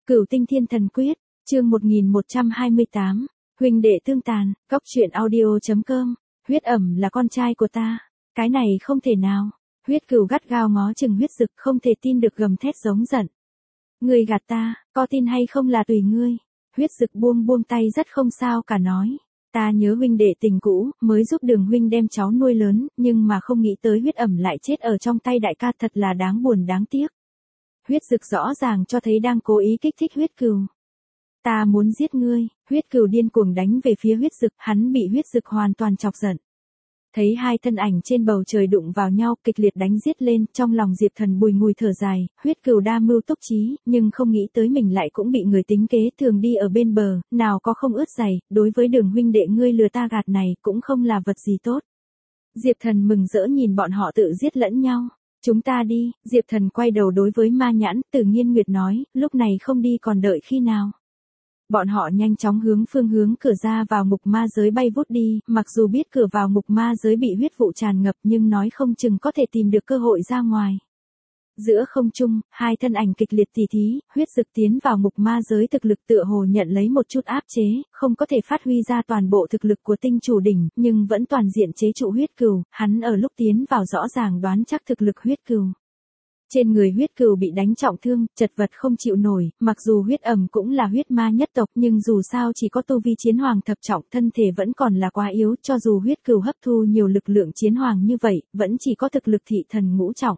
Cửu Tinh Thiên Thần Quyết, chương 1128, huynh đệ tương tàn, cóc truyện audio.com, huyết ẩm là con trai của ta, cái này không thể nào, huyết cửu gắt gao ngó chừng huyết dực không thể tin được gầm thét giống giận. Ngươi gạt ta, có tin hay không là tùy ngươi, huyết dực buông tay rất không sao cả nói. Ta nhớ huynh đệ tình cũ, mới giúp Đường huynh đem cháu nuôi lớn, nhưng mà không nghĩ tới huyết ẩm lại chết ở trong tay đại ca, thật là đáng buồn đáng tiếc. Huyết dực rõ ràng cho thấy đang cố ý kích thích huyết cừu. Ta muốn giết ngươi, huyết cừu điên cuồng đánh về phía huyết dực, hắn bị huyết dực hoàn toàn chọc giận. Thấy hai thân ảnh trên bầu trời đụng vào nhau, kịch liệt đánh giết lên, trong lòng Diệp Thần bùi ngùi thở dài, huyết cừu đa mưu túc trí, nhưng không nghĩ tới mình lại cũng bị người tính kế, thường đi ở bên bờ, nào có không ướt giày, đối với Đường huynh đệ ngươi lừa ta gạt này, cũng không là vật gì tốt. Diệp Thần mừng rỡ nhìn bọn họ tự giết lẫn nhau. Chúng ta đi, Diệp Thần quay đầu đối với Ma Nhãn, Từ Nhiên Nguyệt nói, lúc này không đi còn đợi khi nào. Bọn họ nhanh chóng hướng phương hướng cửa ra vào ngục ma giới bay vút đi, mặc dù biết cửa vào ngục ma giới bị huyết vụ tràn ngập nhưng nói không chừng có thể tìm được cơ hội ra ngoài. Giữa không trung, hai thân ảnh kịch liệt tỉ thí, huyết dực tiến vào ngục ma giới thực lực tựa hồ nhận lấy một chút áp chế, không có thể phát huy ra toàn bộ thực lực của tinh chủ đỉnh, nhưng vẫn toàn diện chế trụ huyết cừu, hắn ở lúc tiến vào rõ ràng đoán chắc thực lực huyết cừu. Trên người huyết cừu bị đánh trọng thương, chật vật không chịu nổi, mặc dù huyết ẩm cũng là huyết ma nhất tộc nhưng dù sao chỉ có tu vi chiến hoàng thập trọng, thân thể vẫn còn là quá yếu, cho dù huyết cừu hấp thu nhiều lực lượng chiến hoàng như vậy, vẫn chỉ có thực lực thị thần ngũ trọng.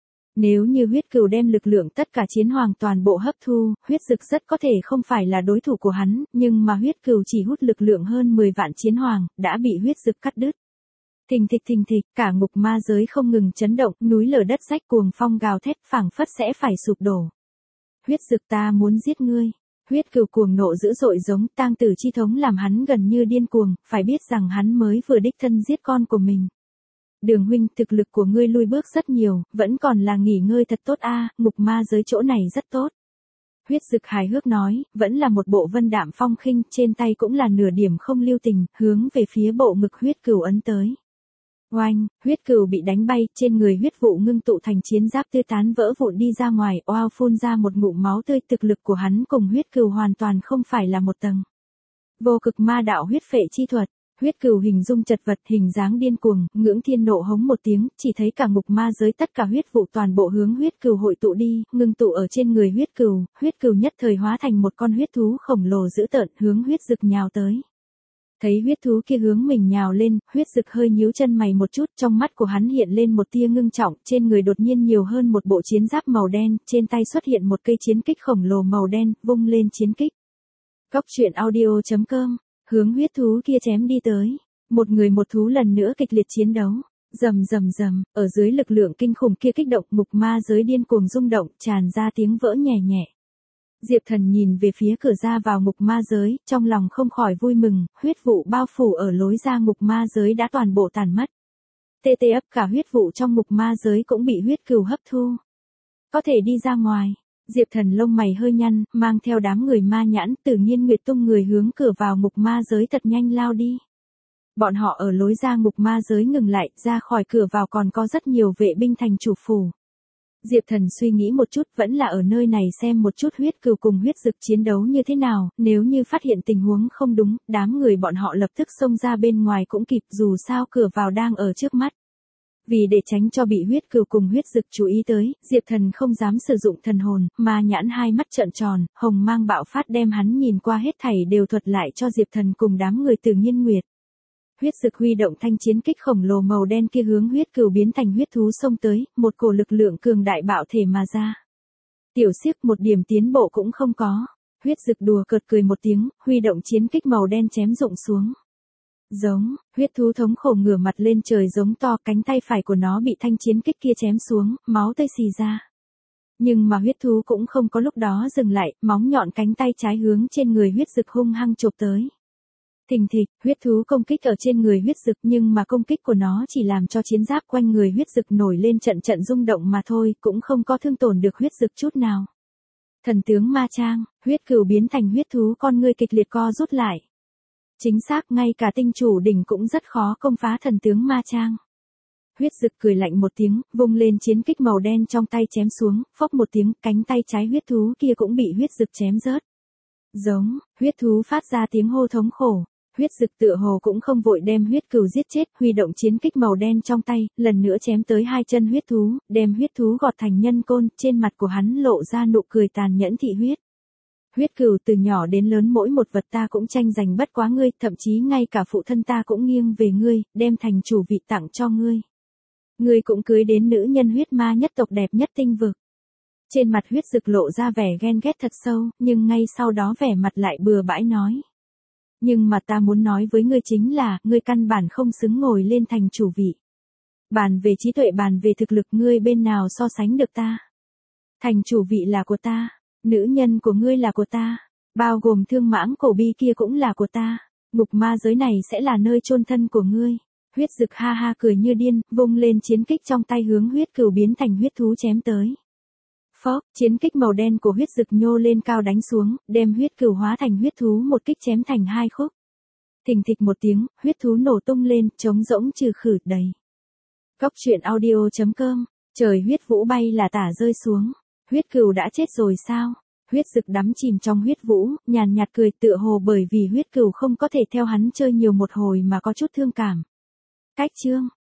Nếu như huyết cừu đem lực lượng tất cả chiến hoàng toàn bộ hấp thu, huyết dực rất có thể không phải là đối thủ của hắn, nhưng mà huyết cừu chỉ hút lực lượng hơn 10 vạn chiến hoàng, đã bị huyết dực cắt đứt. Thình thịch, cả ngục ma giới không ngừng chấn động, núi lở đất rách cuồng phong gào thét phảng phất sẽ phải sụp đổ. Huyết dực ta muốn giết ngươi. Huyết cừu cuồng nộ dữ dội giống tang tử chi thống làm hắn gần như điên cuồng, phải biết rằng hắn mới vừa đích thân giết con của mình. Đường huynh, thực lực của ngươi lui bước rất nhiều, vẫn còn là nghỉ ngơi thật tốt a, ngục ma giới chỗ này rất tốt. Huyết dực hài hước nói, vẫn là một bộ vân đạm phong khinh, trên tay cũng là nửa điểm không lưu tình, hướng về phía bộ ngực huyết cừu ấn tới. Oanh, huyết cừu bị đánh bay, trên người huyết vụ ngưng tụ thành chiến giáp tươi tán vỡ vụn đi ra ngoài, oao phun ra một ngụm máu tươi, thực lực của hắn cùng huyết cừu hoàn toàn không phải là một tầng. Vô cực ma đạo huyết phệ chi thuật. Huyết cừu hình dung chật vật, hình dáng điên cuồng, ngưỡng thiên nộ hống một tiếng, chỉ thấy cả ngục ma giới tất cả huyết vụ toàn bộ hướng huyết cừu hội tụ đi, ngưng tụ ở trên người huyết cừu nhất thời hóa thành một con huyết thú khổng lồ dữ tợn, hướng huyết dực nhào tới. Thấy huyết thú kia hướng mình nhào lên, huyết dực hơi nhíu chân mày một chút, trong mắt của hắn hiện lên một tia ngưng trọng, trên người đột nhiên nhiều hơn một bộ chiến giáp màu đen, trên tay xuất hiện một cây chiến kích khổng lồ màu đen, vung lên chiến kích. Cóc truyện audio.com, hướng huyết thú kia chém đi tới. Một người một thú lần nữa kịch liệt chiến đấu. Rầm, ở dưới lực lượng kinh khủng kia kích động, ngục ma giới điên cuồng rung động, tràn ra tiếng vỡ nhẹ nhẹ. Diệp Thần nhìn về phía cửa ra vào ngục ma giới, trong lòng không khỏi vui mừng, huyết vụ bao phủ ở lối ra ngục ma giới đã toàn bộ tàn mất. Tê ấp cả huyết vụ trong ngục ma giới cũng bị huyết cừu hấp thu. Có thể đi ra ngoài. Diệp Thần lông mày hơi nhăn, mang theo đám người Ma Nhãn, Từ Nhiên Nguyệt tung người hướng cửa vào ngục ma giới thật nhanh lao đi. Bọn họ ở lối ra ngục ma giới ngừng lại, ra khỏi cửa vào còn có rất nhiều vệ binh thành chủ phủ. Diệp Thần suy nghĩ một chút, vẫn là ở nơi này xem một chút huyết cừu cùng huyết dực chiến đấu như thế nào, nếu như phát hiện tình huống không đúng, đám người bọn họ lập tức xông ra bên ngoài cũng kịp, dù sao cửa vào đang ở trước mắt. Vì để tránh cho bị huyết cừu cùng huyết dực chú ý tới, Diệp Thần không dám sử dụng thần hồn, mà nhãn hai mắt trợn tròn, hồng mang bạo phát đem hắn nhìn qua hết thảy đều thuật lại cho Diệp Thần cùng đám người Từ Nhiên Nguyệt. Huyết dực huy động thanh chiến kích khổng lồ màu đen kia hướng huyết cừu biến thành huyết thú xông tới, một cổ lực lượng cường đại bạo thể mà ra. Tiểu Xiếc một điểm tiến bộ cũng không có. Huyết dực đùa cợt cười một tiếng, huy động chiến kích màu đen chém rụng xuống. Giống, huyết thú thống khổ ngửa mặt lên trời giống to, cánh tay phải của nó bị thanh chiến kích kia chém xuống, máu tươi xì ra. Nhưng mà huyết thú cũng không có lúc đó dừng lại, móng nhọn cánh tay trái hướng trên người huyết dực hung hăng chộp tới. Thình thịch, huyết thú công kích ở trên người huyết dực nhưng mà công kích của nó chỉ làm cho chiến giáp quanh người huyết dực nổi lên trận rung động mà thôi, cũng không có thương tổn được huyết dực chút nào. Thần tướng ma trang, huyết cừu biến thành huyết thú con ngươi kịch liệt co rút lại. Chính xác, ngay cả tinh chủ đỉnh cũng rất khó công phá thần tướng ma trang. Huyết Dực cười lạnh một tiếng, vung lên chiến kích màu đen trong tay chém xuống, phốc một tiếng, cánh tay trái huyết thú kia cũng bị Huyết Dực chém rớt. Giống, huyết thú phát ra tiếng hô thống khổ. Huyết Dực tựa hồ cũng không vội đem huyết cừu giết chết, huy động chiến kích màu đen trong tay, lần nữa chém tới hai chân huyết thú, đem huyết thú gọt thành nhân côn, trên mặt của hắn lộ ra nụ cười tàn nhẫn thị huyết. Huyết cừu, từ nhỏ đến lớn mỗi một vật ta cũng tranh giành bất quá ngươi, thậm chí ngay cả phụ thân ta cũng nghiêng về ngươi, đem thành chủ vị tặng cho ngươi. Ngươi cũng cưới đến nữ nhân huyết ma nhất tộc đẹp nhất tinh vực. Trên mặt Huyết Dực lộ ra vẻ ghen ghét thật sâu, nhưng ngay sau đó vẻ mặt lại bừa bãi nói. Nhưng mà ta muốn nói với ngươi chính là, ngươi căn bản không xứng ngồi lên thành chủ vị. Bàn về trí tuệ, bàn về thực lực, ngươi bên nào so sánh được ta. Thành chủ vị là của ta, nữ nhân của ngươi là của ta, bao gồm thương mãng cổ bi kia cũng là của ta, ngục ma giới này sẽ là nơi chôn thân của ngươi. Huyết Dực ha ha cười như điên, vung lên chiến kích trong tay hướng huyết cừu biến thành huyết thú chém tới. Phốc, chiến kích màu đen của Huyết Dực nhô lên cao đánh xuống, đem huyết cừu hóa thành huyết thú một kích chém thành hai khúc. Thình thịch một tiếng, huyết thú nổ tung lên, trống rỗng trừ khử đầy. Cốc truyện audio.com, trời huyết vũ bay là tả rơi xuống. Huyết cừu đã chết rồi sao? Huyết Dực đắm chìm trong huyết vũ, nhàn nhạt cười, tựa hồ bởi vì huyết cừu không có thể theo hắn chơi nhiều một hồi mà có chút thương cảm. Cách chương